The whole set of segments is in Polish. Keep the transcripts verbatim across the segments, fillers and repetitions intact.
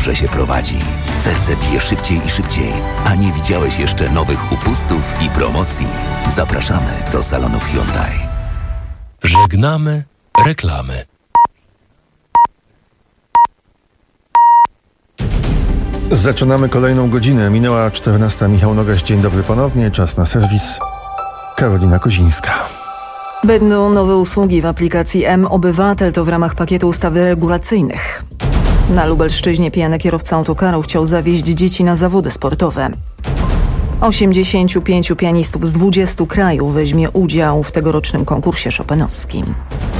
dobrze się prowadzi. Serce bije szybciej i szybciej, a nie widziałeś jeszcze nowych upustów i promocji? Zapraszamy do salonów Hyundai. Żegnamy reklamy. Zaczynamy kolejną godzinę. Minęła czternasta. Michał Nogaś, dzień dobry ponownie. Czas na serwis. Karolina Kozińska. Będą nowe usługi w aplikacji M-Obywatel, to w ramach pakietu ustaw regulacyjnych. Na Lubelszczyźnie pijany kierowca autokaru chciał zawieźć dzieci na zawody sportowe. osiemdziesięciu pięciu pianistów z dwudziestu krajów weźmie udział w tegorocznym konkursie chopinowskim.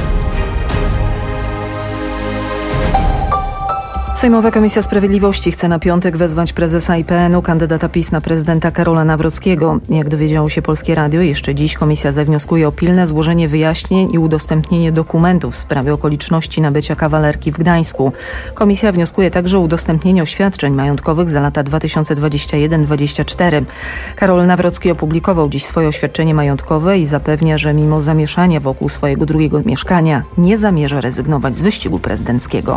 Sejmowa Komisja Sprawiedliwości chce na piątek wezwać prezesa I P N u, kandydata PiS na prezydenta Karola Nawrockiego. Jak dowiedziało się Polskie Radio, jeszcze dziś komisja zawnioskuje o pilne złożenie wyjaśnień i udostępnienie dokumentów w sprawie okoliczności nabycia kawalerki w Gdańsku. Komisja wnioskuje także o udostępnienie oświadczeń majątkowych za lata dwa tysiące dwudziesty pierwszy do dwudziestego czwartego. Karol Nawrocki opublikował dziś swoje oświadczenie majątkowe i zapewnia, że mimo zamieszania wokół swojego drugiego mieszkania nie zamierza rezygnować z wyścigu prezydenckiego.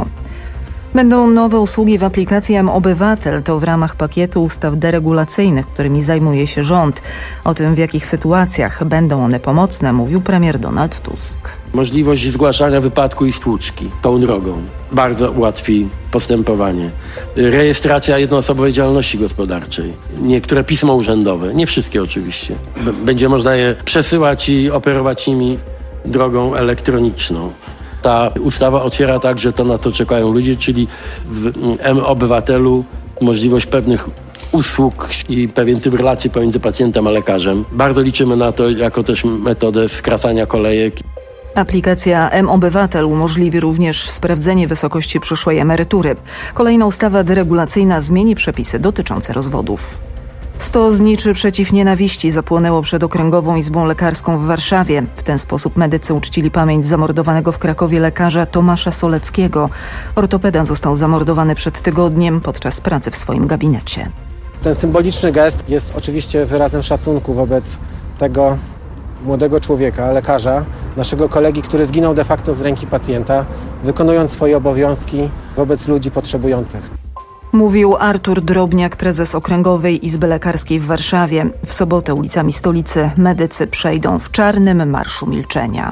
Będą nowe usługi w aplikacji M-Obywatel, to w ramach pakietu ustaw deregulacyjnych, którymi zajmuje się rząd. O tym, w jakich sytuacjach będą one pomocne, mówił premier Donald Tusk. Możliwość zgłaszania wypadku i stłuczki tą drogą bardzo ułatwi postępowanie. Rejestracja jednoosobowej działalności gospodarczej. Niektóre pisma urzędowe, nie wszystkie oczywiście. B- będzie można je przesyłać i operować nimi drogą elektroniczną. Ta ustawa otwiera także, to na to czekają ludzie, czyli w M-Obywatelu możliwość pewnych usług i pewien typ relacji pomiędzy pacjentem a lekarzem. Bardzo liczymy na to jako też metodę skracania kolejek. Aplikacja M-Obywatel umożliwi również sprawdzenie wysokości przyszłej emerytury. Kolejna ustawa deregulacyjna zmieni przepisy dotyczące rozwodów. Sto zniczy przeciw nienawiści zapłonęło przed Okręgową Izbą Lekarską w Warszawie. W ten sposób medycy uczcili pamięć zamordowanego w Krakowie lekarza Tomasza Soleckiego. Ortopeda został zamordowany przed tygodniem podczas pracy w swoim gabinecie. Ten symboliczny gest jest oczywiście wyrazem szacunku wobec tego młodego człowieka, lekarza, naszego kolegi, który zginął de facto z ręki pacjenta, wykonując swoje obowiązki wobec ludzi potrzebujących. Mówił Artur Drobniak, prezes Okręgowej Izby Lekarskiej w Warszawie. W sobotę ulicami stolicy medycy przejdą w czarnym marszu milczenia.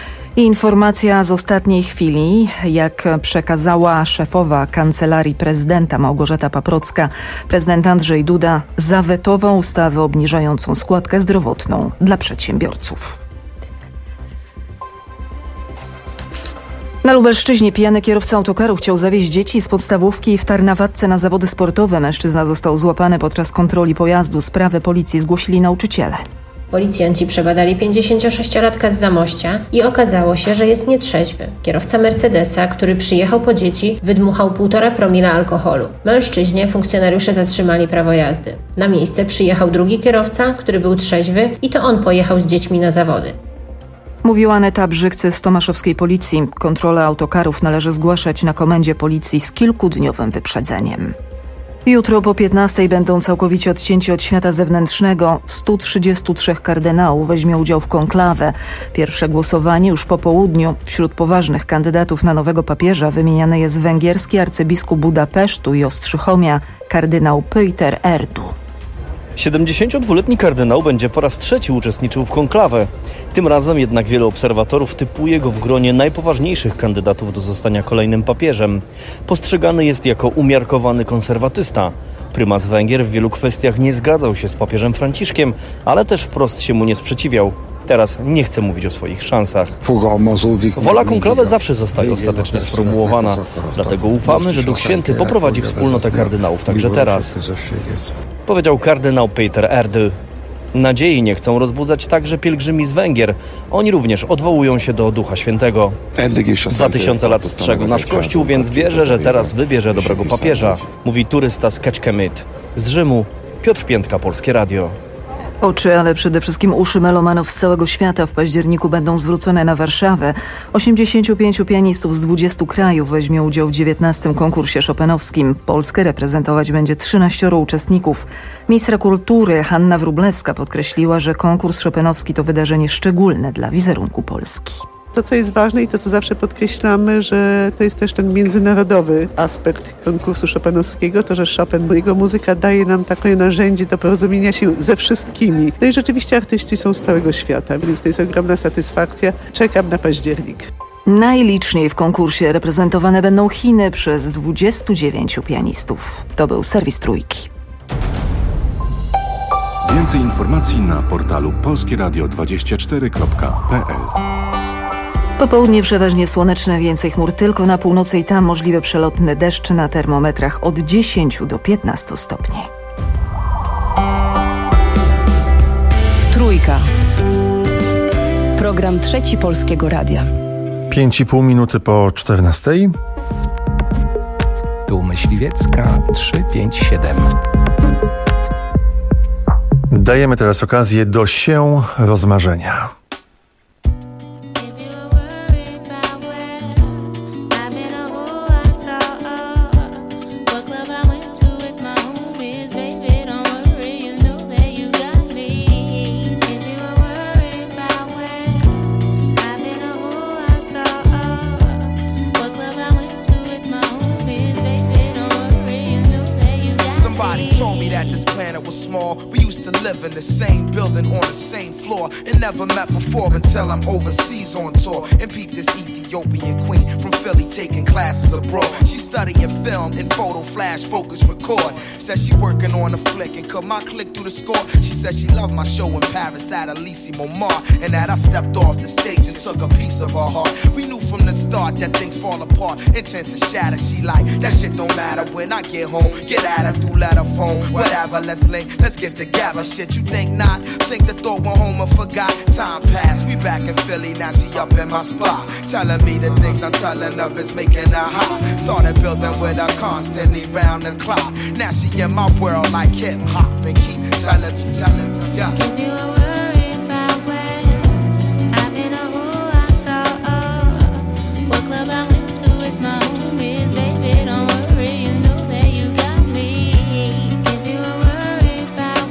I informacja z ostatniej chwili, jak przekazała szefowa Kancelarii Prezydenta Małgorzata Paprocka, prezydent Andrzej Duda zawetował ustawę obniżającą składkę zdrowotną dla przedsiębiorców. Na Lubelszczyźnie pijany kierowca autokaru chciał zawieźć dzieci z podstawówki w Tarnawadce na zawody sportowe. Mężczyzna został złapany podczas kontroli pojazdu. Sprawę policji zgłosili nauczyciele. Policjanci przebadali pięćdziesięciosześciolatka z Zamościa i okazało się, że jest nietrzeźwy. Kierowca Mercedesa, który przyjechał po dzieci, wydmuchał półtora promila alkoholu. Mężczyźnie funkcjonariusze zatrzymali prawo jazdy. Na miejsce przyjechał drugi kierowca, który był trzeźwy i to on pojechał z dziećmi na zawody. Mówiła Aneta Brzykcy z tomaszowskiej policji. Kontrolę autokarów należy zgłaszać na komendzie policji z kilkudniowym wyprzedzeniem. Jutro po piętnastej będą całkowicie odcięci od świata zewnętrznego. stu trzydziestu trzech kardynałów weźmie udział w konklawę. Pierwsze głosowanie już po południu. Wśród poważnych kandydatów na nowego papieża wymieniany jest węgierski arcybiskup Budapesztu i Ostrzychomia, kardynał Péter Erdu. siedemdziesięciodwuletni kardynał będzie po raz trzeci uczestniczył w konklawę. Tym razem jednak wielu obserwatorów typuje go w gronie najpoważniejszych kandydatów do zostania kolejnym papieżem. Postrzegany jest jako umiarkowany konserwatysta. Prymas Węgier w wielu kwestiach nie zgadzał się z papieżem Franciszkiem, ale też wprost się mu nie sprzeciwiał. Teraz nie chce mówić o swoich szansach. Wola konklawy zawsze zostaje ostatecznie sformułowana. Dlatego ufamy, że Duch Święty poprowadzi wspólnotę kardynałów także teraz. Powiedział kardynał Péter Erdu. Nadziei nie chcą rozbudzać także pielgrzymi z Węgier. Oni również odwołują się do Ducha Świętego. Dwa tysiące lat strzegł nasz Kościół, więc wierzę, że teraz wybierze dobrego papieża. Mówi turysta z Kecskemét. Z Rzymu Piotr Piętka, Polskie Radio. Oczy, ale przede wszystkim uszy melomanów z całego świata w październiku będą zwrócone na Warszawę. osiemdziesięciu pięciu pianistów z dwudziestu krajów weźmie udział w dziewiętnastym konkursie chopinowskim. Polskę reprezentować będzie trzynaścioro uczestników. Ministra kultury Hanna Wróblewska podkreśliła, że konkurs chopinowski to wydarzenie szczególne dla wizerunku Polski. To, co jest ważne i to, co zawsze podkreślamy, że to jest też ten międzynarodowy aspekt konkursu chopinowskiego, to, że Chopin, jego muzyka daje nam takie narzędzie do porozumienia się ze wszystkimi. No i rzeczywiście artyści są z całego świata, więc to jest ogromna satysfakcja. Czekam na październik. Najliczniej w konkursie reprezentowane będą Chiny przez dwudziestu dziewięciu pianistów. To był serwis Trójki. Więcej informacji na portalu polskie radio dwadzieścia cztery kropka p l. Popołudnie przeważnie słoneczne, więcej chmur tylko na północy i tam możliwe przelotne deszcze, na termometrach od dziesięciu do piętnastu stopni. Trójka. Program Trzeci Polskiego Radia. Pięć i pół minuty po czternastej. Tu Myśliwiecka trzysta pięćdziesiąt siedem. Dajemy teraz okazję do się rozmarzenia. In the same building on the same floor and never met before until I'm overseas on tour and peep this Ethiopian queen from Philly taking classes abroad. She's studying film and photo flash focus record. Says she working on a flick and cut my click through the score. She says she loved my show in Paris at Elysée Montmartre and that I stepped off the stage and took a piece of her heart. We knew from the start that things fall apart, intent to shatter. She like, that shit don't matter when I get home. Get at her through letter phone, whatever, let's link, let's get together. Shit, you think not? Think the thought went home and forgot. Time passed, we back in Philly, now she up in my spot. Telling me the things I'm telling her is making her hot. Started building with her constantly round the clock. Now she in my world like hip hop and keep telling me, telling me, yeah. Give you a worry about when I've been a who I saw. Oh, what club I went to with my homies, baby, don't worry, you know that you got me. Give you a worry about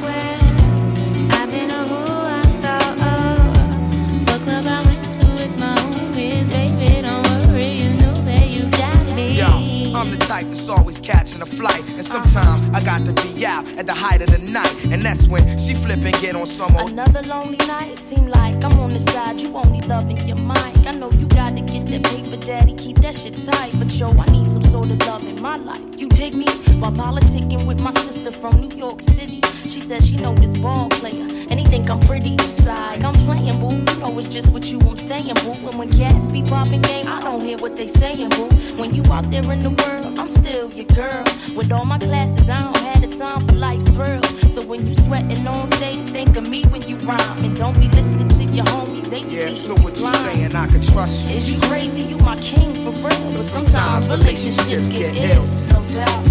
when I've been a who I saw. Oh, what club I went to with my homies, baby, don't worry, you know that you got me. Yo, I'm the type that's always catching a flight, and sometimes I got to be out at the height of the night, and that's when she flip and get on some old. Another lonely night, seem like I'm on the side, you only loving your mic. I know you gotta get that paper, daddy, keep that shit tight, but yo, I need some sort of love in my life. You dig me? While politicking with my sister from New York City, she says she know this ball player, and he think I'm pretty side. I'm playing, boo, you know it's just with you I'm staying, boo. And when cats be popping game, I don't hear what they saying, boo. When you out there in the world, I'm still your girl. With all my classes, I don't have the time for life's thrills. So when you sweating on stage, think of me when you rhyme, and don't be listening to your homies. They be yeah. So what you saying? I can trust you. Is you crazy? You my king for real. But sometimes relationships get ill. No doubt.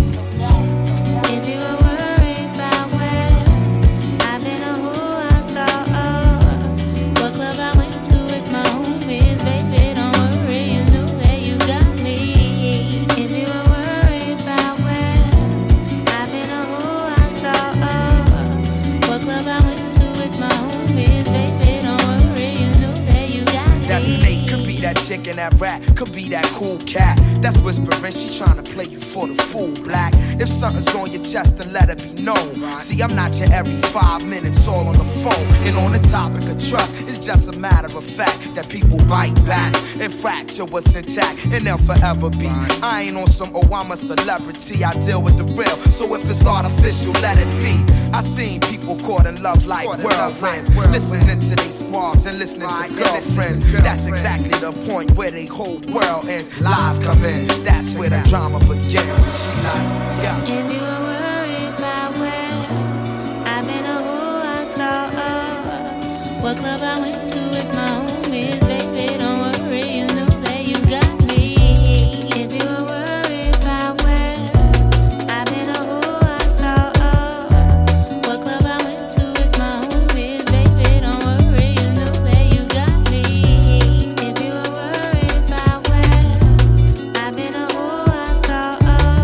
If you were worried about when I've been a who I saw, oh, what club I went to with my homies, baby, don't worry, you know that you got me. If you were worried about when I've been a who I saw, oh, what club I went to with my homies, baby, don't worry, you know that you got me. That snake could be that chick in that rat, could be that cool cat that's whispering, she tryna play you for the fool, black. If something's on your chest, then let it be known. See, I'm not your every five minutes all on the phone. And on the topic of trust, it's just a matter of fact that people bite back and fracture what's intact, and they'll forever be. I ain't on some, oh, I'm a celebrity, I deal with the real. So if it's artificial, let it be. I seen people caught in love like whirlwinds, listening to they squads and listening to girlfriends. That's exactly the point where they whole world ends. Lies come in, that's where the drama begins. And she like, yeah. If you were worried about when I've been a who I saw, oh, what club I went to with my homies, baby, don't worry, you know that you got me. If you were worried about when I've been a who I saw, oh, what club I went to with my homies, baby, don't worry, you know that you got me. If you were worried about when I've been a who I saw, oh,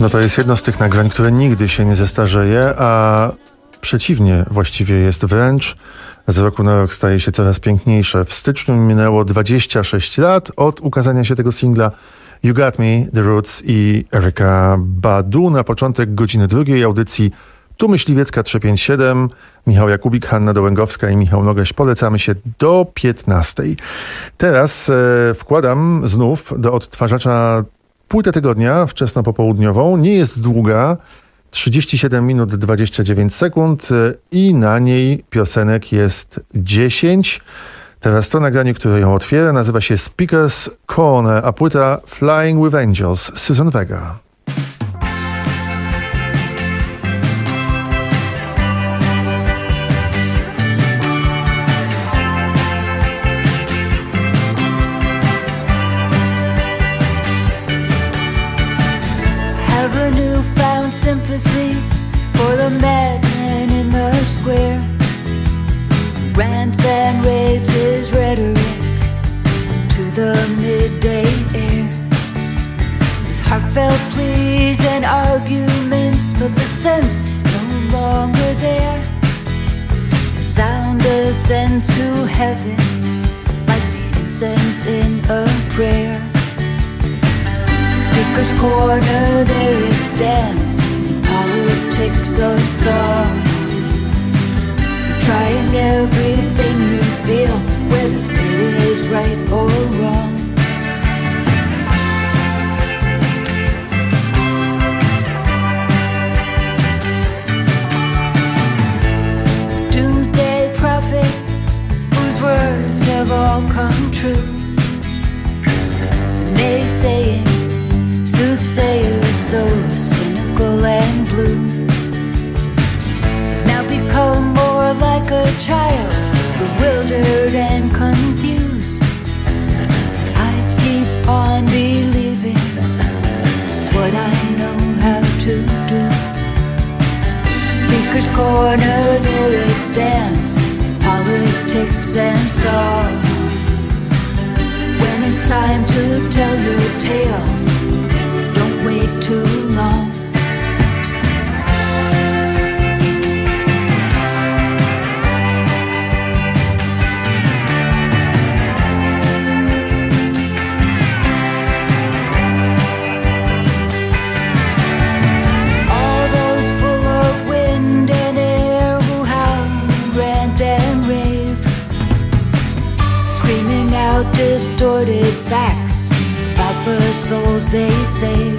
No to jest jedno z tych nagrań, które nigdy się nie zestarzeje, a przeciwnie właściwie jest wręcz. Z roku na rok staje się coraz piękniejsze. W styczniu minęło dwadzieścia sześć lat od ukazania się tego singla You Got Me, The Roots i Erykah Badu. Na początek godziny drugiej audycji Tu Myśliwiecka trzysta pięćdziesiąt siedem. Michał Jakubik, Hanna Dołęgowska i Michał Nogaś. Polecamy się do piętnastej. Teraz e, wkładam znów do odtwarzacza płytę tygodnia wczesnopopołudniową. Nie jest długa. trzydzieści siedem minut dwadzieścia dziewięć sekund i na niej piosenek jest dziesięć. Teraz to nagranie, które ją otwiera, nazywa się Speaker's Corner, a płyta Flying with Angels, Suzanne Vega. Sympathy for the madman in the square, rants and raves his rhetoric to the midday air. His heartfelt pleas and arguments, but the sense no longer there. The sound ascends to heaven like the incense in a prayer. Speaker's corner, there it stands. Politics of song, trying everything you feel, whether it is right or wrong. Doomsday prophet, whose words have all come true. Naysaying, soothsayers so cynical and blue, has now become more like a child, bewildered and confused. I keep on believing it's what I know how to do. Speaker's corner, there it stands, politics and song. When it's time to tell your tale, don't wait too long. Distorted facts about the souls they save,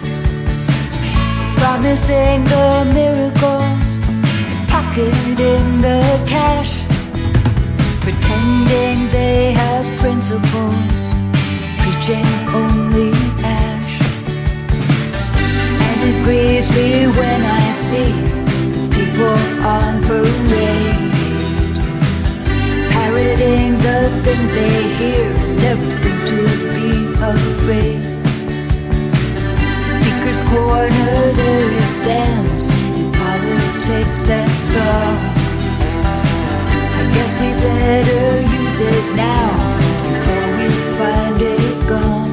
promising the miracles, pocketing the cash, pretending they have principles, preaching only ash. And it grieves me when I see people on parade, parroting the things they hear, never think to be afraid. Speaker's corner, there it stands, politics and song. I guess we better use it now before we find it gone.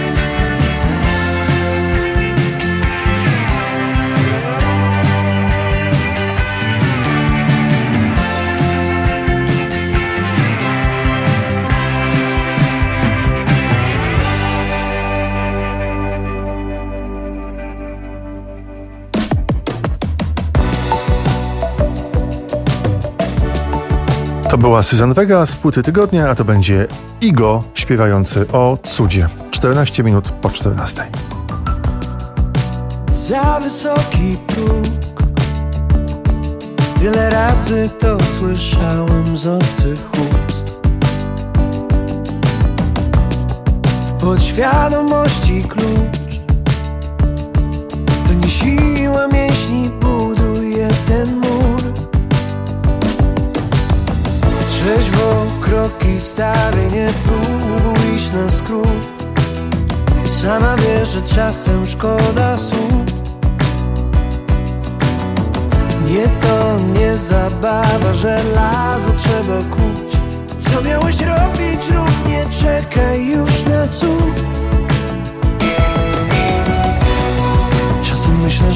To była Suzanne Vega z płyty tygodnia, a to będzie Igo śpiewający o cudzie. czternaście minut po czternastej. Za wysoki próg, tyle razy to słyszałem z obcych ust. W podświadomości klucz, to nie siła mięśni buduje ten mur. Trzeźwo kroki stawiaj, nie próbuj iść na skrót. Sama wiesz, że czasem szkoda słów. Nie to nie zabawa, żelazo trzeba kuć. Co miałeś robić lub nie czekaj już na cud. Czas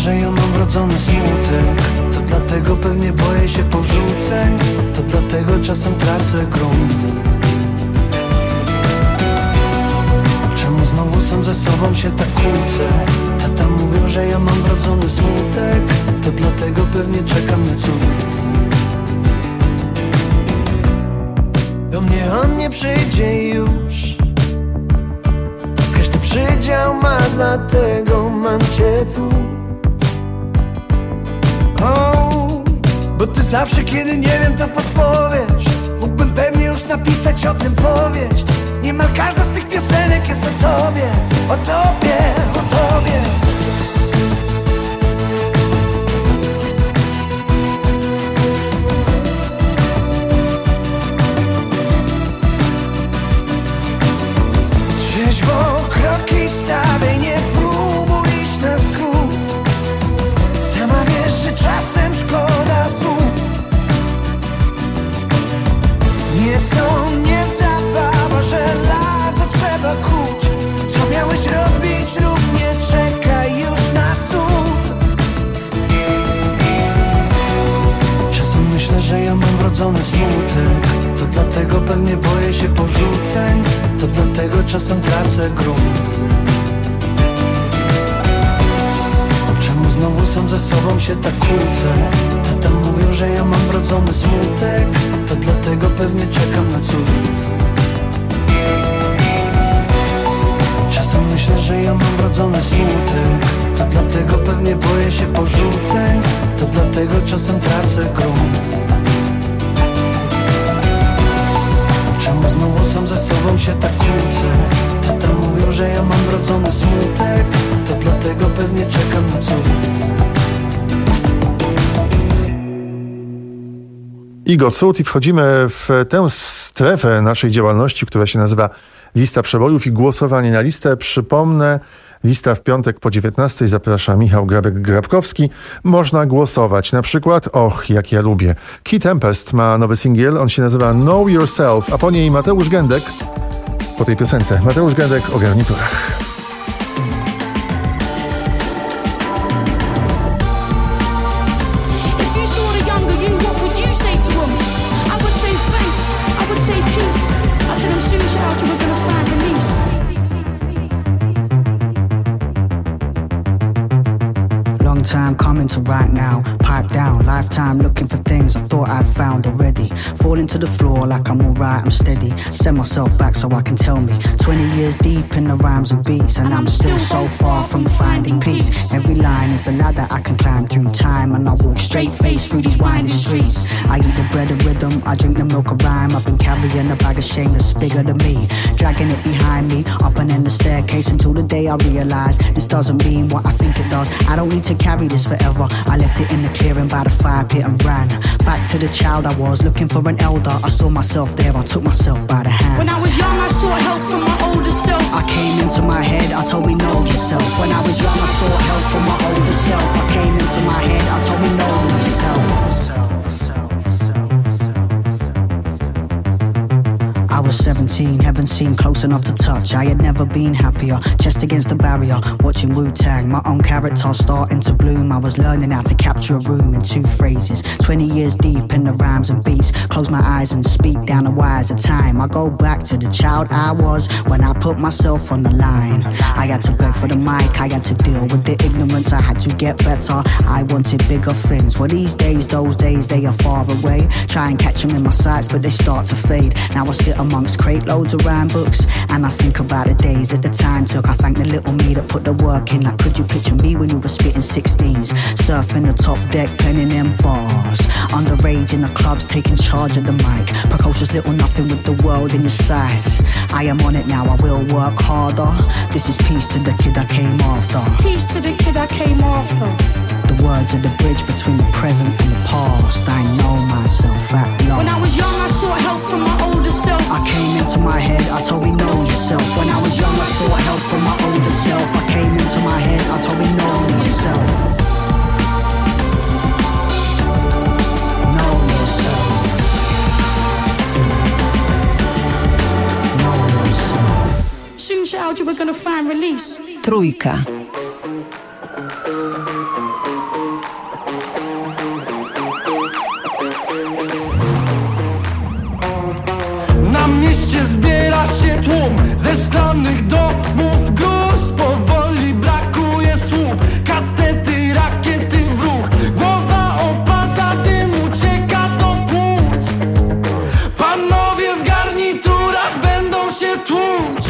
że ja mam wrodzony smutek. To dlatego pewnie boję się porzuceń. To dlatego czasem tracę grunt. Czemu znowu sam ze sobą się tak kłócę? Tata mówił, że ja mam wrodzony smutek. To dlatego pewnie czeka mnie cud. Do mnie on nie przyjdzie już. Każdy przydział ma, dlatego mam cię tu. Oh, bo ty zawsze, kiedy nie wiem, to podpowiesz. Mógłbym pewnie już napisać o tym powieść. Niemal każda z tych piosenek jest o tobie. O tobie, o tobie. Trzeźwo kroki stawiaj, nie próbuj iść na skrót. Sama wiesz, że czasem szkoda słów. Nie to nie zabawa, żelazo trzeba kuć. Co miałeś robić lub nie, czekaj już na cud. Czasem myślę, że ja mam wrodzony smutek. To dlatego pewnie boję się porzuceń. To dlatego czasem tracę grunt. Czemu znowu sam ze sobą się tak kłócę? Tata mówił, że ja mam wrodzony smutek. To dlatego pewnie czekam na cud. Czasem myślę, że ja mam wrodzony smutek. To dlatego pewnie boję się porzuceń. To dlatego czasem tracę grunt. Czemu znowu sam ze sobą się tak kłócę? Tata mówił, że ja mam wrodzony smutek. To dlatego pewnie czekam na cud. Igo Cud i wchodzimy w tę strefę naszej działalności, która się nazywa Lista Przebojów i głosowanie na listę. Przypomnę, lista w piątek po dziewiętnastej. Zaprasza Michał Grabek-Grabkowski. Można głosować. Na przykład, och, jak ja lubię. Key Tempest ma nowy singiel. On się nazywa Know Yourself, a po niej Mateusz Gędek. Po tej piosence Mateusz Gędek o garniturach. Time coming to right now, pipe down, lifetime looking for things I thought I'd found already. Falling to the floor like I'm alright, I'm steady. Send myself back so I can tell me. Twenty years deep in the rhymes and beats, and I'm still so far from finding peace. Every line is a ladder I can climb through time, and I walk straight face through these winding streets. I eat the bread of rhythm, I drink the milk of rhyme. I've been carrying a bag of shame that's bigger than me, dragging it behind me, up and in the staircase until the day I realize this doesn't mean what I think it does. I don't need to carry this forever. I left it in the clearing by the fire pit and ran back to the child I was, looking for an elder. I saw myself there, I took myself by the hand. When I was young, I sought help from my older self. I came into my head, I told me know yourself. When I was young, I sought help from my older self. I came into my head, I told me know yourself. I was seventeen, heaven seemed close enough to touch. I had never been happier, chest against the barrier, watching Wu-Tang, my own character starting to bloom. I was learning how to capture a room in two phrases. Twenty years deep in the rhymes and beats. Close my eyes and speak down the wires of time. I go back to the child I was when I put myself on the line. I had to beg for the mic, I had to deal with the ignorance. I had to get better, I wanted bigger things. Well, these days, those days, they are far away. Try and catch them in my sights, but they start to fade. Now I sit amongst crate loads of rhyme books, and I think about the days that the time took. I thank the little me that put the work in. Like, could you picture me when you were spitting sixteens, surfing the top deck, penning them bars, underage in the clubs, taking charge of the mic, precocious little nothing with the world in your sights. I am on it now, I will work harder. This is peace to the kid I came after. Peace to the kid I came after. The words are the bridge between the present and the past. I know myself at last. When I was young, I sought help from my older self. I came into my head, I told me know yourself. When I was young, I sought help from my older self. I came into my head, I told me know yourself. Know yourself. Know yourself. Soon child, you were gonna find release. Trójka. Na mieście zbiera się tłum ze szklanych domów gruz. Powoli brakuje słów, kastety, rakiety w ruch. Głowa opada, dym ucieka do płuc. Panowie w garniturach będą się tłuc.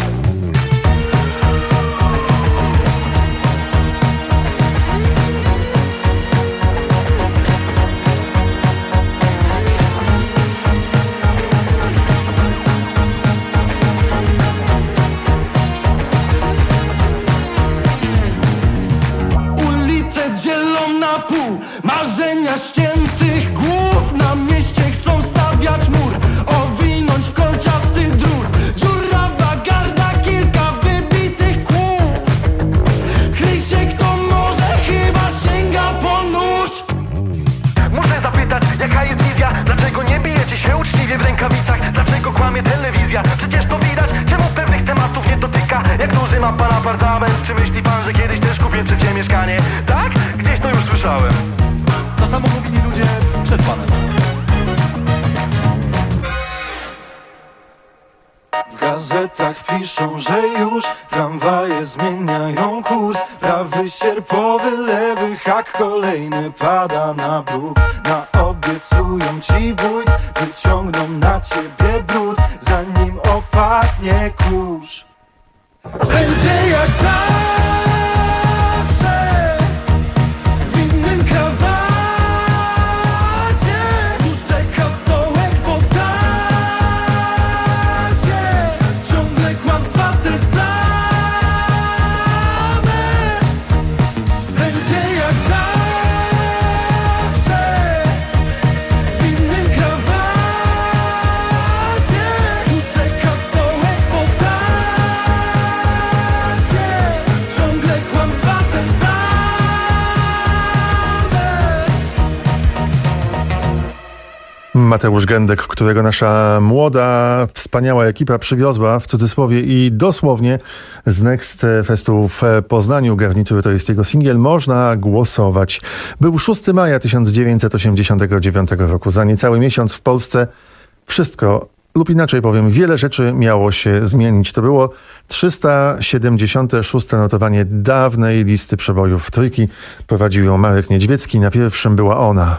Marzenia ściętych głów na mieście chcą stawiać mur, owinąć w kolczasty drut. Dziurawa garda, kilka wybitych kłów. Kryj się kto może, chyba sięga po nóż. Muszę zapytać, jaka jest wizja? Dlaczego nie bijecie się uczciwie w rękawicach? Dlaczego kłamie telewizja? Przecież to widać, czemu pewnych tematów nie dotyka. Jak duży ma pan apartament? Czy myśli pan, że kiedyś też kupię trzecie mieszkanie? Tak? Gdzieś to już słyszałem. To samo mówili ludzie przed panem. W gazetach piszą, że już tramwaje zmieniają kurs. Prawy sierpowy, lewy hak, kolejny pada na bruk. Naobiecują ci bój, wyciągną na ciebie brud, zanim opadnie kurz. Będzie jak zawsze. Mateusz Gędek, którego nasza młoda, wspaniała ekipa przywiozła w cudzysłowie i dosłownie z Next Festu w Poznaniu. Garnitury to jest jego singiel. Można głosować. Był szóstego maja tysiąc dziewięćset osiemdziesiątego dziewiątego roku. Za niecały miesiąc w Polsce wszystko, lub inaczej powiem, wiele rzeczy miało się zmienić. To było trzysta siedemdziesiąte szóste notowanie dawnej listy przebojów trójki. Prowadził ją Marek Niedźwiecki. Na pierwszym była ona.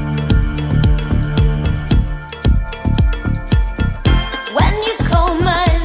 When you call my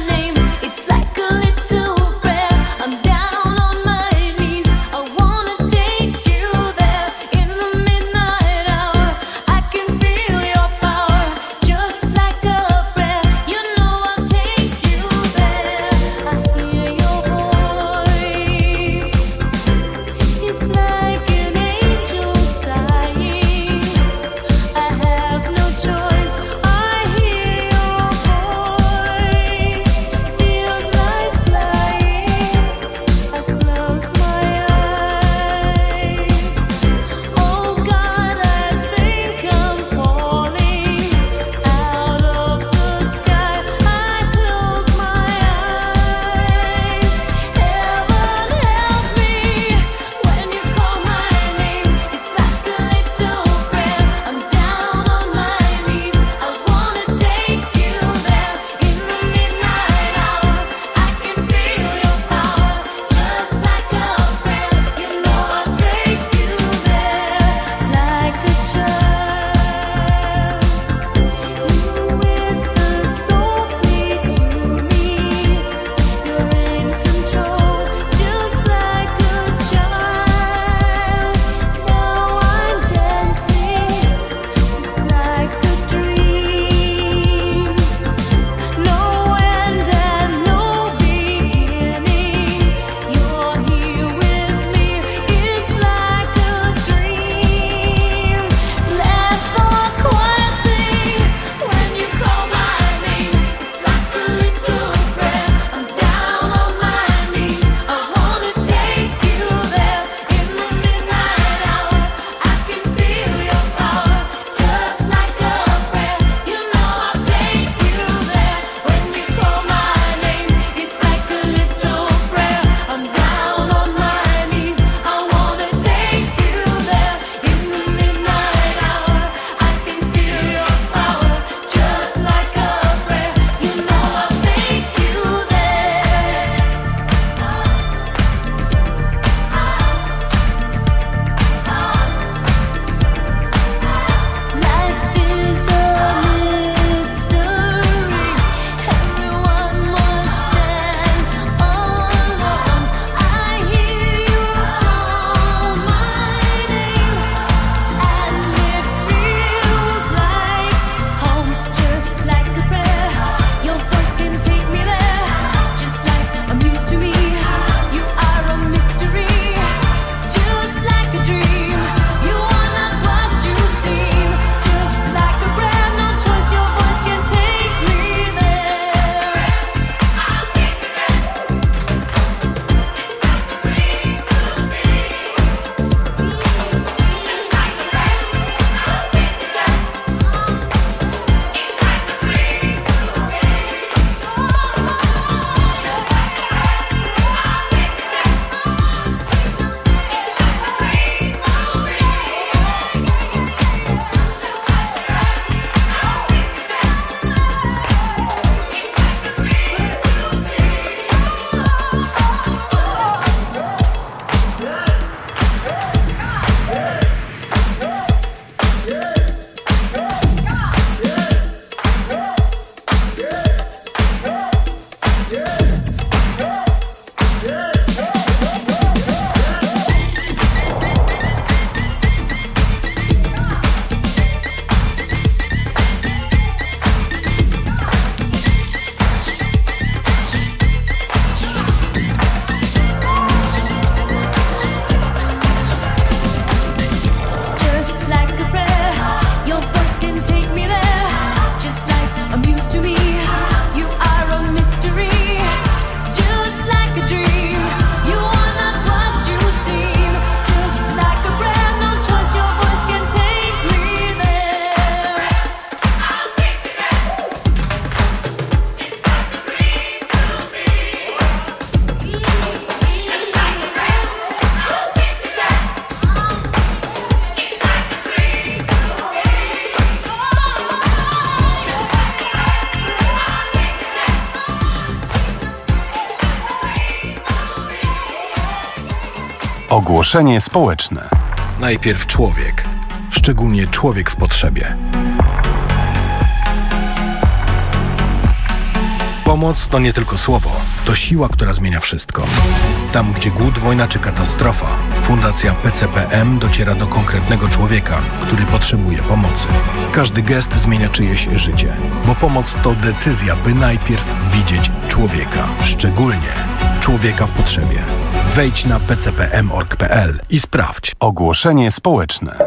Ogłoszenie społeczne. Najpierw człowiek, szczególnie człowiek w potrzebie. Pomoc to nie tylko słowo, to siła, która zmienia wszystko. Tam, gdzie głód, wojna czy katastrofa, Fundacja P C P M dociera do konkretnego człowieka, który potrzebuje pomocy. Każdy gest zmienia czyjeś życie, bo pomoc to decyzja, by najpierw widzieć człowieka, szczególnie człowieka w potrzebie. Wejdź na p c p m kropka org kropka p l i sprawdź. Ogłoszenie społeczne.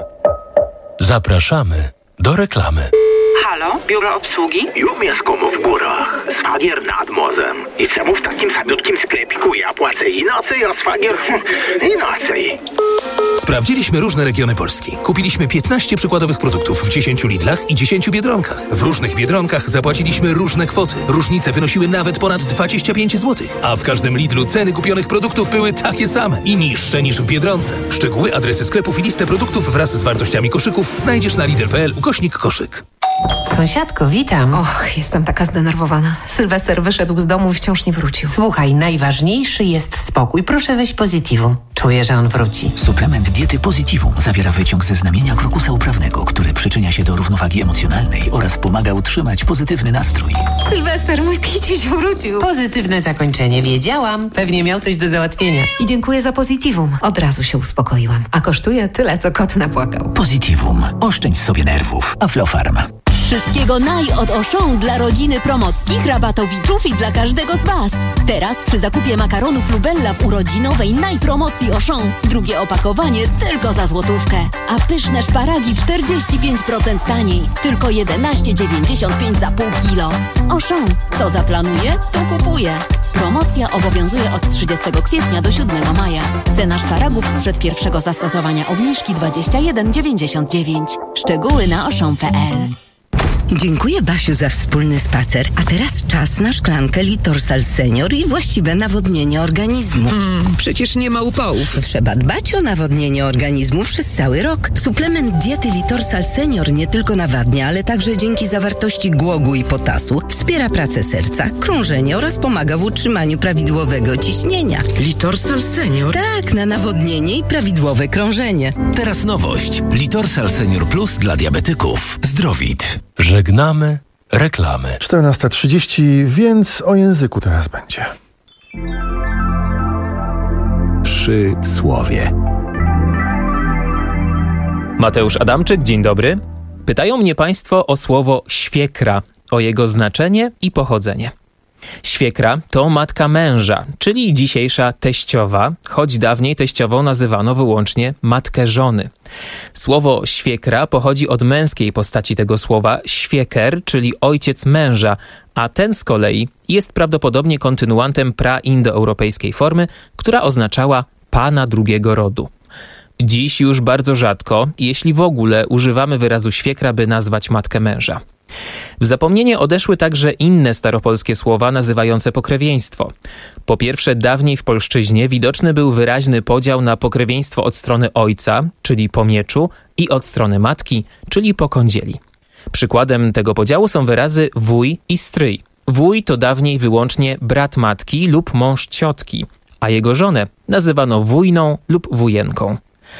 Zapraszamy do reklamy. Halo, biuro obsługi? Już mieszkam w górach, szwagier nad morzem. I czemu w takim samiutkim sklepiku ja płacę inaczej, a szwagier inaczej? Sprawdziliśmy różne regiony Polski. Kupiliśmy piętnaście przykładowych produktów w dziesięciu Lidlach i dziesięciu Biedronkach. W różnych Biedronkach zapłaciliśmy różne kwoty. Różnice wynosiły nawet ponad dwadzieścia pięć złotych. A w każdym Lidlu ceny kupionych produktów były takie same i niższe niż w Biedronce. Szczegóły, adresy sklepów i listę produktów wraz z wartościami koszyków znajdziesz na lidl kropka p l ukośnik koszyk. Sąsiadko, witam. Och, jestem taka zdenerwowana. Sylwester wyszedł z domu i wciąż nie wrócił. Słuchaj, najważniejszy jest spokój. Proszę weź Positivum. Czuję, że on wróci. Suplement diety Positivum zawiera wyciąg ze znamienia krokusa uprawnego, który przyczynia się do równowagi emocjonalnej oraz pomaga utrzymać pozytywny nastrój. Sylwester, mój kiciuś wrócił. Pozytywne zakończenie. Wiedziałam. Pewnie miał coś do załatwienia. I dziękuję za Positivum. Od razu się uspokoiłam. A kosztuje tyle, co kot napłakał. Positivum. Oszczędź sobie nerwów. Aflofarm. Wszystkiego naj od Auchan dla rodziny promockich, rabatowiczów i dla każdego z Was. Teraz przy zakupie makaronów Lubella w urodzinowej najpromocji Auchan drugie opakowanie tylko za złotówkę. A pyszne szparagi czterdzieści pięć procent taniej. Tylko jedenaście dziewięćdziesiąt pięć za pół kilo. Auchan. Co zaplanuje, to kupuje. Promocja obowiązuje od trzydziestego kwietnia do siódmego maja. Cena szparagów sprzed pierwszego zastosowania obniżki dwadzieścia jeden dziewięćdziesiąt dziewięć. Szczegóły na auchan kropka p l. Dziękuję, Basiu, za wspólny spacer. A teraz czas na szklankę Litorsal Senior i właściwe nawodnienie organizmu. Mm, przecież nie ma upałów. Trzeba dbać o nawodnienie organizmu przez cały rok. Suplement diety Litorsal Senior nie tylko nawadnia, ale także dzięki zawartości głogu i potasu wspiera pracę serca, krążenie oraz pomaga w utrzymaniu prawidłowego ciśnienia. Litorsal Senior? Tak, na nawodnienie i prawidłowe krążenie. Teraz nowość. Litorsal Senior Plus dla diabetyków. Zdrowit. Żegnamy reklamy. czternasta trzydzieści, więc o języku teraz będzie. Przy słowie. Mateusz Adamczyk, dzień dobry. Pytają mnie Państwo o słowo świekra, o jego znaczenie i pochodzenie. Świekra to matka męża, czyli dzisiejsza teściowa, choć dawniej teściową nazywano wyłącznie matkę żony. Słowo świekra pochodzi od męskiej postaci tego słowa świeker, czyli ojciec męża, a ten z kolei jest prawdopodobnie kontynuantem praindoeuropejskiej formy, która oznaczała pana drugiego rodu. Dziś już bardzo rzadko, jeśli w ogóle, używamy wyrazu świekra, by nazwać matkę męża. W zapomnienie odeszły także inne staropolskie słowa nazywające pokrewieństwo. Po pierwsze, dawniej w polszczyźnie widoczny był wyraźny podział na pokrewieństwo od strony ojca, czyli po mieczu, i od strony matki, czyli po kądzieli. Przykładem tego podziału są wyrazy wuj i stryj. Wuj to dawniej wyłącznie brat matki lub mąż ciotki, a jego żonę nazywano wujną lub wujenką.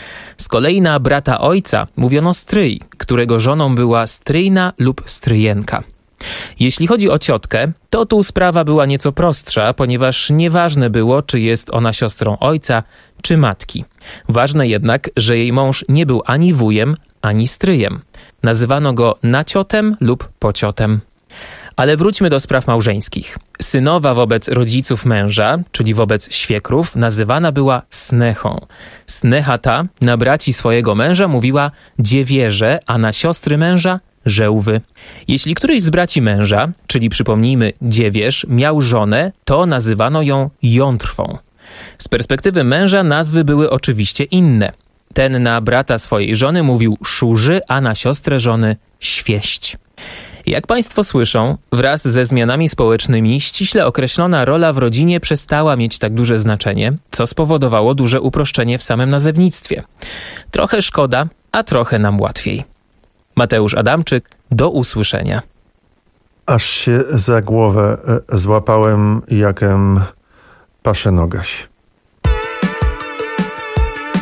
Z kolei na brata ojca mówiono stryj, którego żoną była stryjna lub stryjenka. Jeśli chodzi o ciotkę, to tu sprawa była nieco prostsza, ponieważ nieważne było, czy jest ona siostrą ojca, czy matki. Ważne jednak, że jej mąż nie był ani wujem, ani stryjem. Nazywano go naciotem lub pociotem. Ale wróćmy do spraw małżeńskich. Synowa wobec rodziców męża, czyli wobec świekrów, nazywana była snechą. Snecha ta na braci swojego męża mówiła dziewierze, a na siostry męża żełwy. Jeśli któryś z braci męża, czyli przypomnijmy dziewierz, miał żonę, to nazywano ją jątrwą. Z perspektywy męża nazwy były oczywiście inne. Ten na brata swojej żony mówił szurzy, a na siostrę żony świeść. Jak Państwo słyszą, wraz ze zmianami społecznymi ściśle określona rola w rodzinie przestała mieć tak duże znaczenie, co spowodowało duże uproszczenie w samym nazewnictwie. Trochę szkoda, a trochę nam łatwiej. Mateusz Adamczyk, do usłyszenia. Aż się za głowę złapałem, jakem pasze nogaś.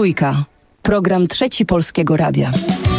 Trójka. Program Trzeci Polskiego Radia.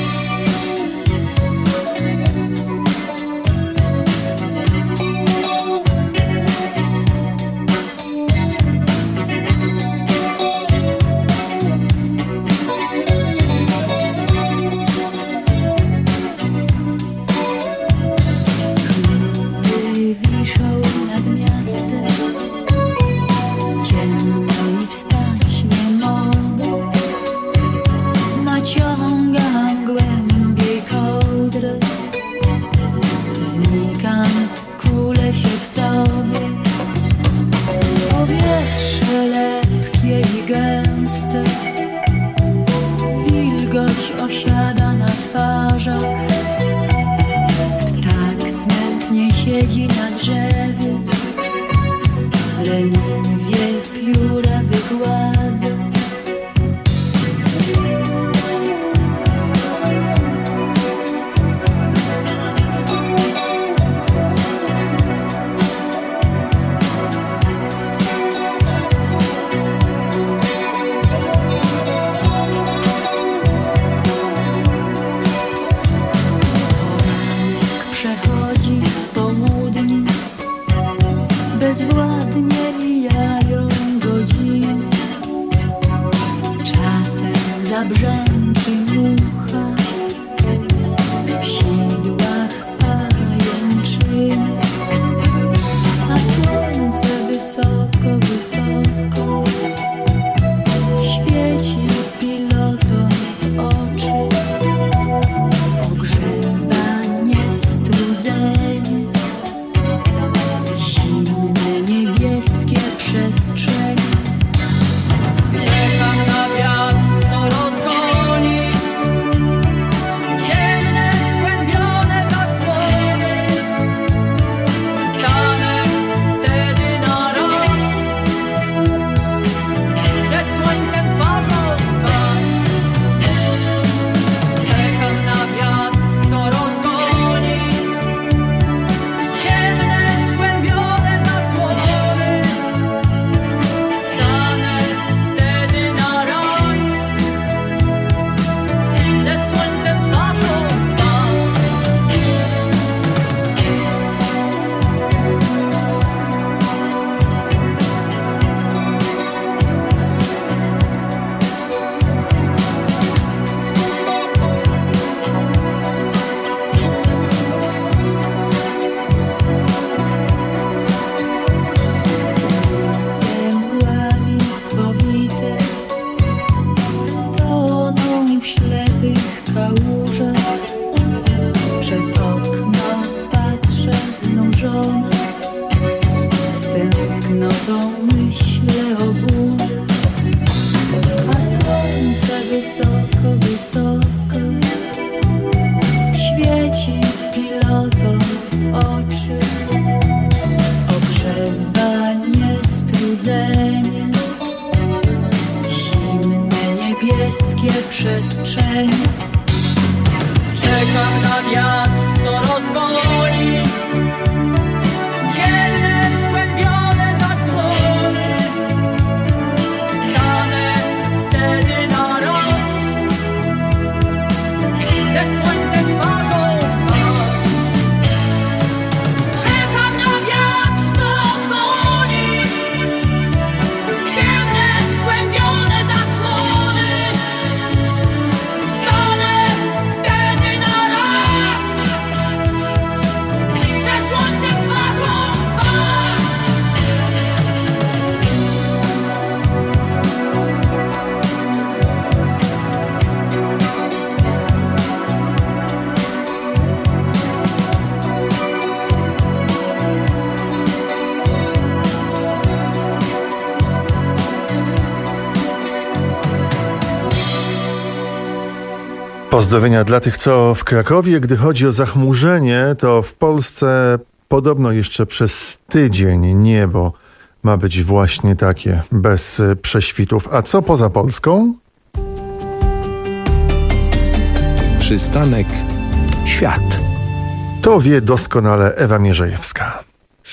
Pozdrowienia dla tych, co w Krakowie. Gdy chodzi o zachmurzenie, to w Polsce podobno jeszcze przez tydzień niebo ma być właśnie takie, bez prześwitów. A co poza Polską? Przystanek Świat. To wie doskonale Ewa Mierzejewska.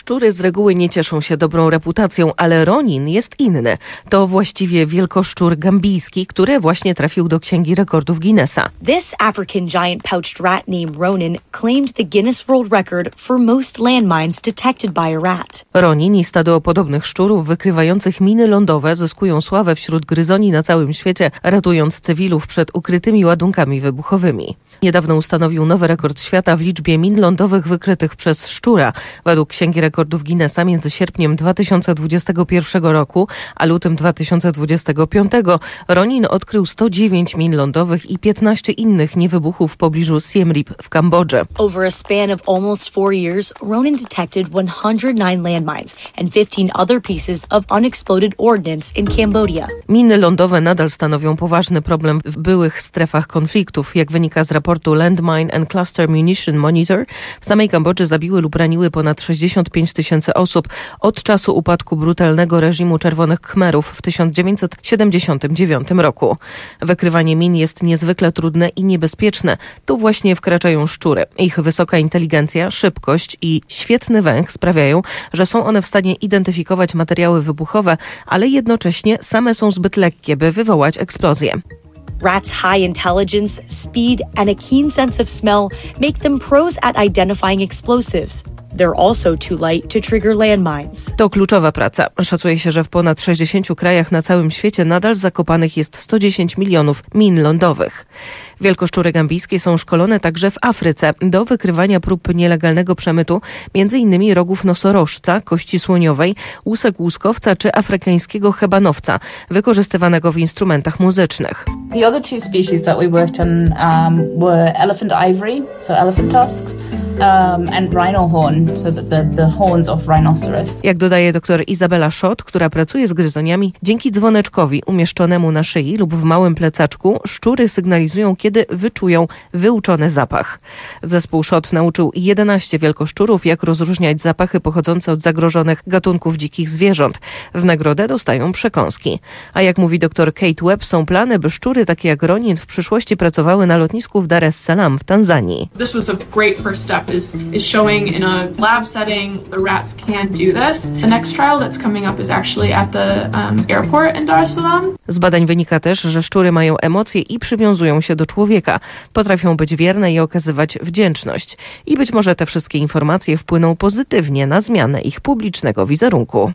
Szczury z reguły nie cieszą się dobrą reputacją, ale Ronin jest inny. To właściwie wielkoszczur gambijski, który właśnie trafił do Księgi Rekordów Guinnessa. This African giant pouched rat named Ronin claimed the Guinness World Record for most landmines detected by a rat. Ronin i stado podobnych szczurów wykrywających miny lądowe zyskują sławę wśród gryzoni na całym świecie, ratując cywilów przed ukrytymi ładunkami wybuchowymi. Niedawno ustanowił nowy rekord świata w liczbie min lądowych wykrytych przez szczura. Według Księgi Rekordów Guinnessa między sierpniem dwa tysiące dwudziestego pierwszego roku a lutym dwa tysiące dwudziestego piątego Ronin odkrył sto dziewięć min lądowych i piętnaście innych niewybuchów w pobliżu Siem Reap w Kambodży. Over a span of almost four years, Ronin detected one hundred nine landmines and fifteen other pieces of unexploded ordnance in Cambodia. Miny lądowe nadal stanowią poważny problem w byłych strefach konfliktów. Jak wynika z raportu Landmine and Cluster Munition Monitor, w samej Kambodży zabiły lub raniły ponad sześćdziesiąt pięć tysięcy osób od czasu upadku brutalnego reżimu Czerwonych Khmerów w tysiąc dziewięćset siedemdziesiątym dziewiątym roku. Wykrywanie min jest niezwykle trudne i niebezpieczne. Tu właśnie wkraczają szczury. Ich wysoka inteligencja, szybkość i świetny węch sprawiają, że są one w stanie identyfikować materiały wybuchowe, ale jednocześnie same są zbyt lekkie, by wywołać eksplozję. Rats' high intelligence, speed, and a keen sense of smell make them pros at identifying explosives. They're also too light to trigger landmines. To kluczowa praca. Szacuje się, że w ponad sześćdziesięciu krajach na całym świecie nadal zakopanych jest sto dziesięć milionów min lądowych. Wielkoszczury gambijskie są szkolone także w Afryce do wykrywania prób nielegalnego przemytu, między innymi rogów nosorożca, kości słoniowej, łusek łuskowca czy afrykańskiego hebanowca, wykorzystywanego w instrumentach muzycznych. The other two species that we worked on um, were elephant ivory, so elephant tusks, um, and rhino horn, so that the, the horns of rhinoceros. Jak dodaje dr Izabela Schott, która pracuje z gryzoniami, dzięki dzwoneczkowi umieszczonemu na szyi lub w małym plecaczku szczury sygnalizują, kiedy wyczują wyuczony zapach. Zespół Schott nauczył jedenaście wielkoszczurów, jak rozróżniać zapachy pochodzące od zagrożonych gatunków dzikich zwierząt. W nagrodę dostają przekąski. A jak mówi dr Kate Webb, są plany, by szczury takie jak Ronin w przyszłości pracowały na lotnisku w Dar es Salaam w Tanzanii. This was a great first step is, is showing in a lab setting the rats can do this. The next trial that's coming up is actually at the um, airport in Dar es Salaam. Z badań wynika też, że szczury mają emocje i przywiązują się do człowieka. Potrafią być wierne i okazywać wdzięczność. I być może te wszystkie informacje wpłyną pozytywnie na zmianę ich publicznego wizerunku.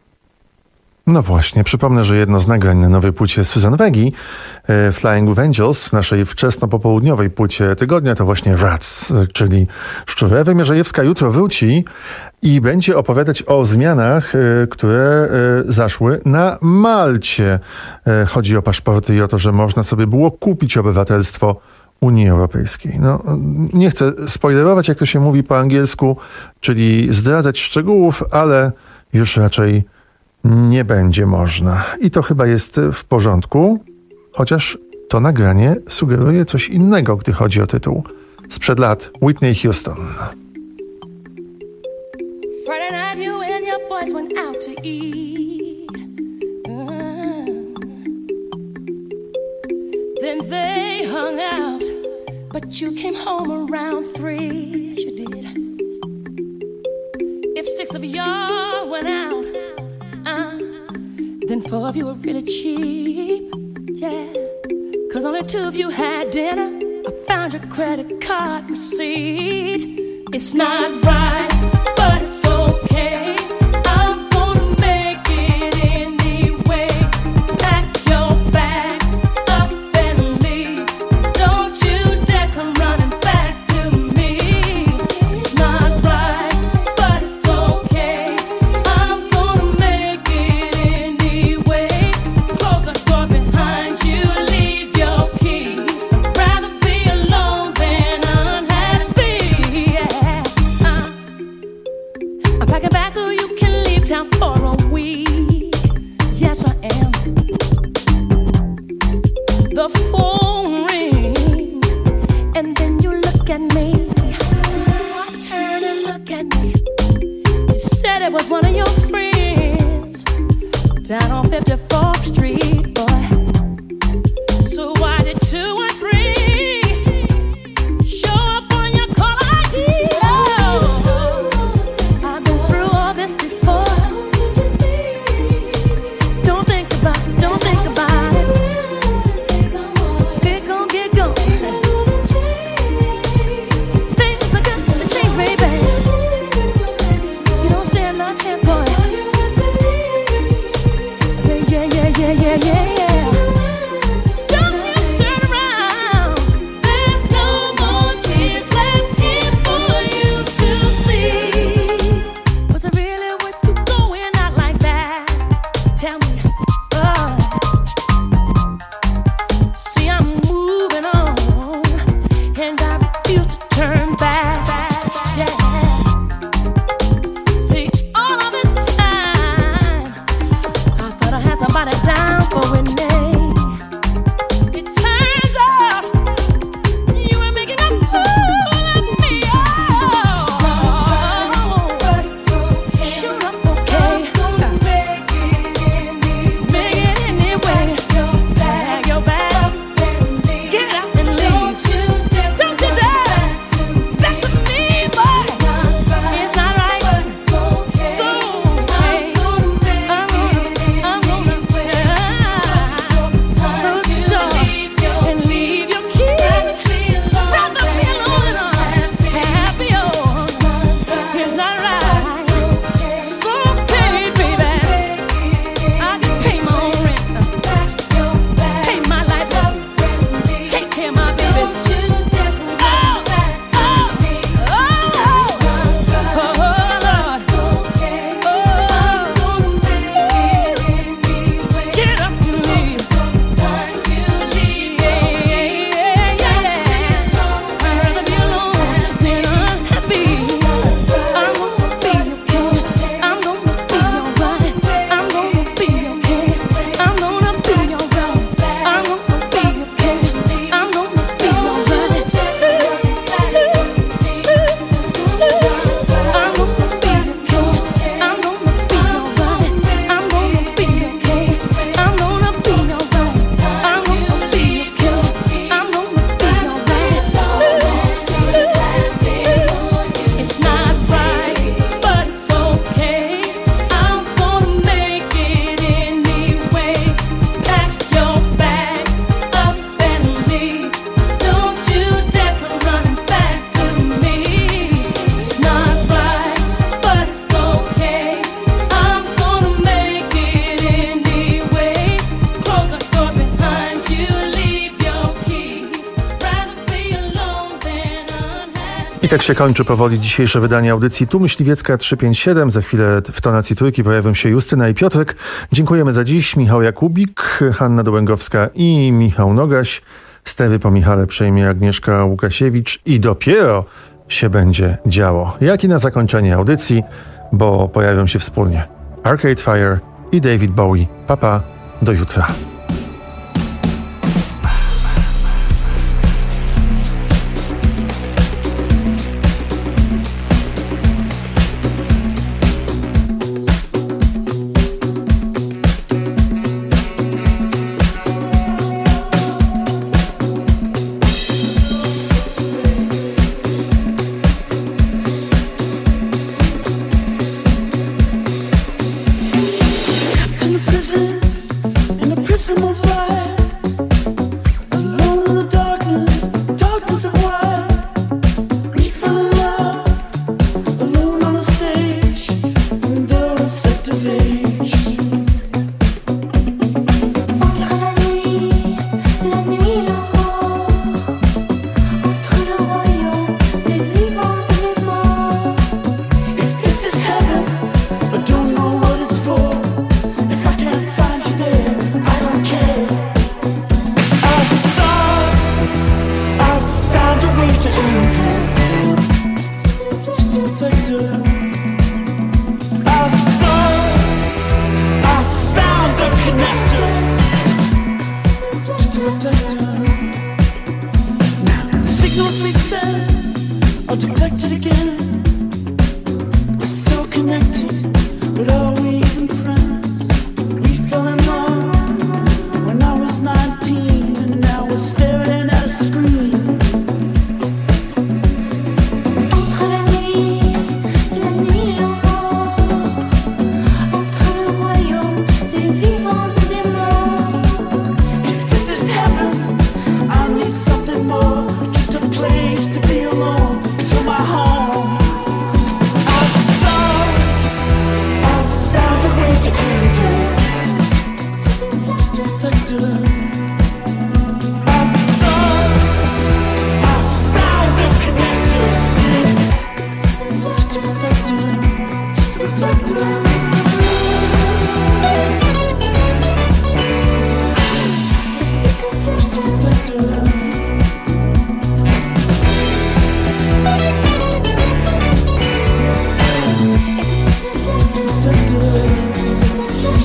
No właśnie, przypomnę, że jedno z nagrań na nowej płycie Susan Wegi, e, Flying with Angels, naszej wczesno-popołudniowej płycie tygodnia, to właśnie Rats, e, czyli szczury. Ewa Mierzejewska jutro wróci i będzie opowiadać o zmianach, e, które e, zaszły na Malcie. E, chodzi o paszporty i o to, że można sobie było kupić obywatelstwo Unii Europejskiej. No, nie chcę spoilerować, jak to się mówi po angielsku, czyli zdradzać szczegółów, ale już raczej nie będzie można. I to chyba jest w porządku, chociaż to nagranie sugeruje coś innego, gdy chodzi o tytuł. Sprzed lat Whitney Houston. Friday night you and your boys went out to eat. Uh, then they hung out, but you came home around three. Yes, you did. If six of y'all went out, Uh, then four of you were really cheap, yeah. Cause only two of you had dinner. I found your credit card receipt. It's not right, but it's okay. I'm gonna make it anyway. Pack your bags up and leave. Don't you dare come running back to me. It's not right, but it's okay. I'm gonna make it anyway. Close the door behind you, leave your key. I'd rather be alone than unhappy, yeah. uh, I'm packing back so you can leave town for a week. Yes, I am. The phone rings, and then you look at me. Turn and look at me. You said it was one of your friends down on fifty-fourth Street, boy. So why did two and three show up on your call I D? Oh, I've been through all this before. I tak się kończy powoli dzisiejsze wydanie audycji Tu Myśliwiecka trzysta pięćdziesiąt siedem. Za chwilę w tonacji trójki pojawią się Justyna i Piotrek. Dziękujemy za dziś. Michał Jakubik, Hanna Dołęgowska i Michał Nogaś. Stery po Michale przejmie Agnieszka Łukasiewicz i dopiero się będzie działo. Jak i na zakończenie audycji, bo pojawią się wspólnie Arcade Fire i David Bowie. Papa, do jutra. Prison, in a prison.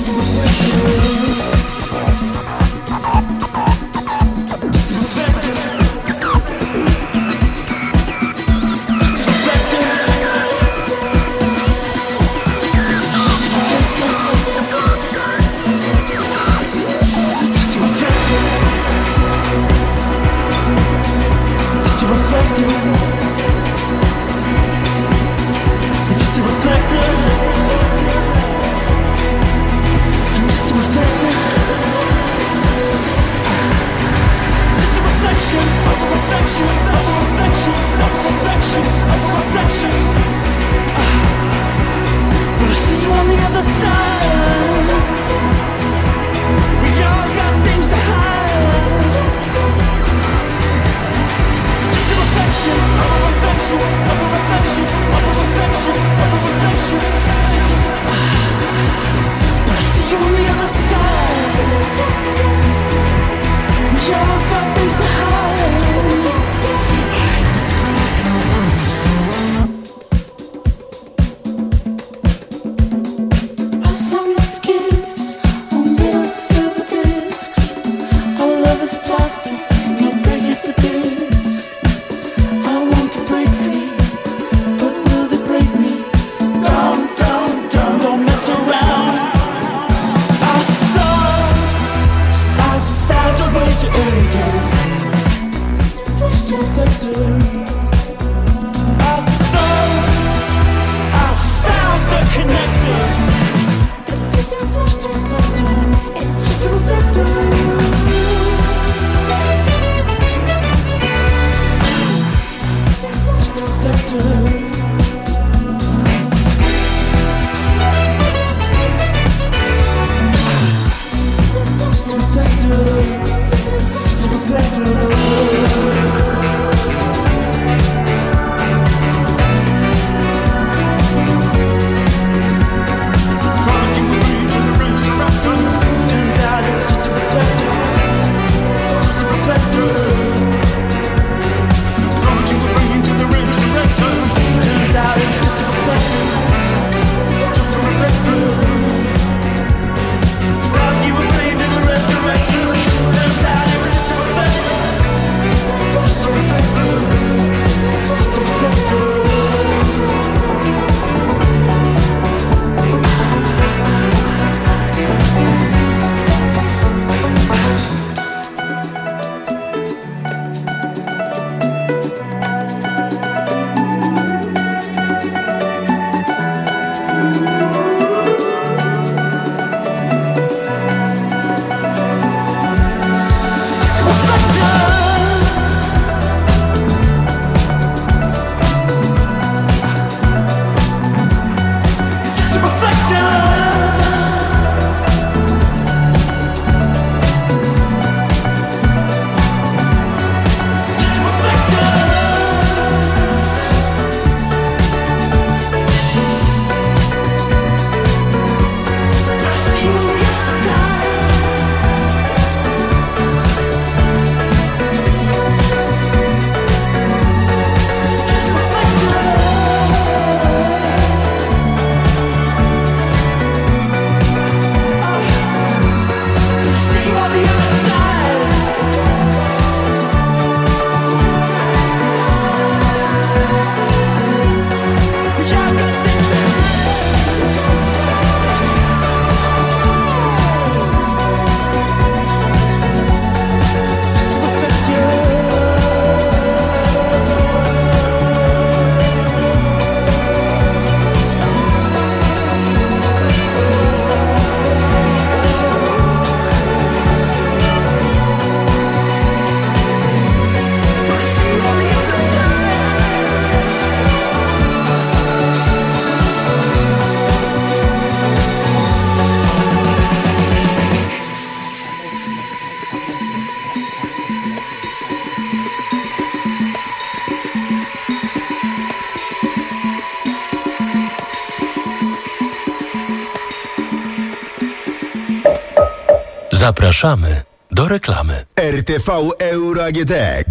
Zapraszamy do reklamy. R T V Euro A G D.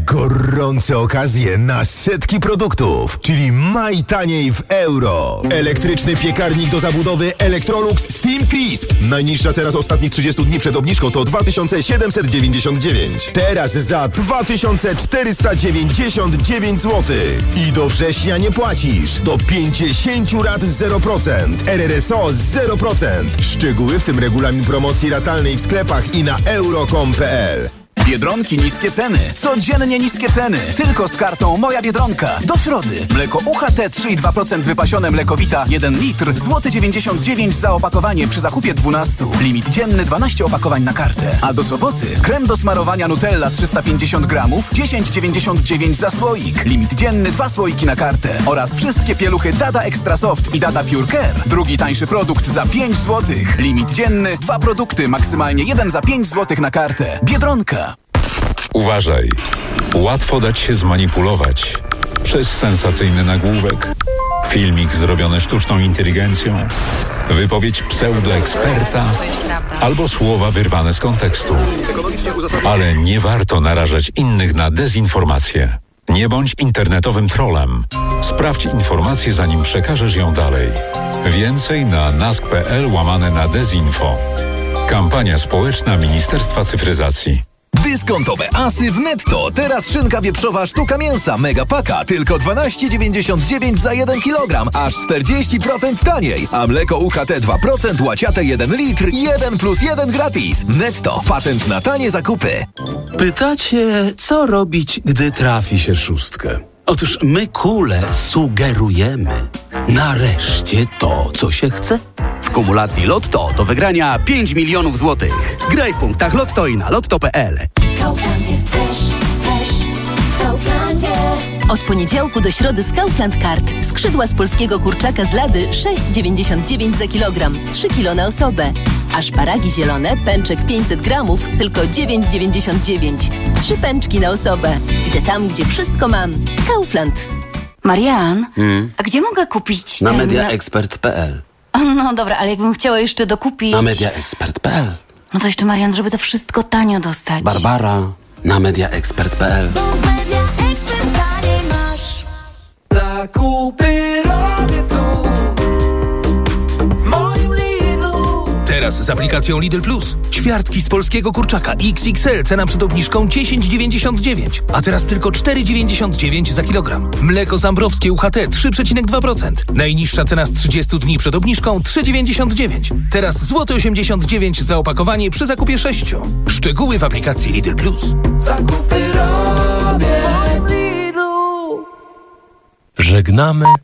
gorące okazje na setki produktów, czyli maj taniej w euro. Elektryczny piekarnik do zabudowy Electrolux Steam Crisp. Najniższa teraz ostatnich trzydziestu dni przed obniżką to dwa tysiące siedemset dziewięćdziesiąt dziewięć. Teraz za dwa tysiące czterysta dziewięćdziesiąt dziewięć złotych. I do września nie płacisz. Do pięćdziesiąt rat zero procent. R R S O zero procent. Szczegóły, w tym regulamin promocji ratalnej w sklepach i na euro kropka com kropka p l. Biedronki niskie ceny. Codziennie niskie ceny. Tylko z kartą Moja Biedronka. Do środy. Mleko U H T trzy i dwa procent wypasione mlekowita jeden litr. Złoty dziewięćdziesiąt dziewięć za opakowanie przy zakupie dwunastu. Limit dzienny dwanaście opakowań na kartę. A do soboty krem do smarowania Nutella trzysta pięćdziesiąt gramów. dziesięć dziewięćdziesiąt dziewięć za słoik. Limit dzienny dwa słoiki na kartę. Oraz wszystkie pieluchy Dada Extra Soft i Dada Pure Care. Drugi tańszy produkt za pięć złotych. Limit dzienny dwa produkty. Maksymalnie jeden za pięć złotych na kartę. Biedronka. Uważaj, łatwo dać się zmanipulować przez sensacyjny nagłówek, filmik zrobiony sztuczną inteligencją, wypowiedź pseudoeksperta albo słowa wyrwane z kontekstu. Ale nie warto narażać innych na dezinformację. Nie bądź internetowym trollem. Sprawdź informację, zanim przekażesz ją dalej. Więcej na nask kropka p l łamane na dezinfo. Kampania społeczna Ministerstwa Cyfryzacji. Dyskontowe asy w Netto. Teraz szynka wieprzowa sztuka mięsa Mega Paka tylko dwanaście dziewięćdziesiąt dziewięć za jeden kilogram, aż czterdzieści procent taniej. A mleko U H T dwa procent łaciate jeden litr, jeden plus jeden gratis. Netto. Patent na tanie zakupy. Pytacie, co robić, gdy trafi się szóstkę? Otóż my kule sugerujemy. Nareszcie to, co się chce. W kumulacji Lotto do wygrania pięć milionów złotych. Graj w punktach Lotto i na lotto kropka p l. Kaufland jest fresh, fresh w Kauflandzie. Od poniedziałku do środy z Kaufland Card. Skrzydła z polskiego kurczaka z lady sześć dziewięćdziesiąt dziewięć za kilogram, trzy kilo na osobę. A szparagi zielone, pęczek pięćset gramów, tylko dziewięć dziewięćdziesiąt dziewięć. Trzy pęczki na osobę. Idę tam, gdzie wszystko mam. Kaufland. Marian, Hmm? a gdzie mogę kupić? Na ten- mediaexpert kropka p l. No dobra, ale jakbym chciała jeszcze dokupić... Na mediaexpert kropka p l. No to jeszcze, Marian, żeby to wszystko tanio dostać. Barbara, na mediaexpert kropka p l. Zakupy robię tu, w moim Lidlu. Teraz z aplikacją Lidl Plus. Ćwiartki z polskiego kurczaka X X L, cena przed obniżką dziesięć dziewięćdziesiąt dziewięć, a teraz tylko cztery dziewięćdziesiąt dziewięć za kilogram. Mleko zambrowskie U H T trzy przecinek dwa procent. Najniższa cena z trzydziestu dni przed obniżką trzy dziewięćdziesiąt dziewięć. Teraz złoty osiemdziesiąt dziewięć za opakowanie przy zakupie sześciu. Szczegóły w aplikacji Lidl Plus. Zakupy robię w moim Lidlu. Żegnamy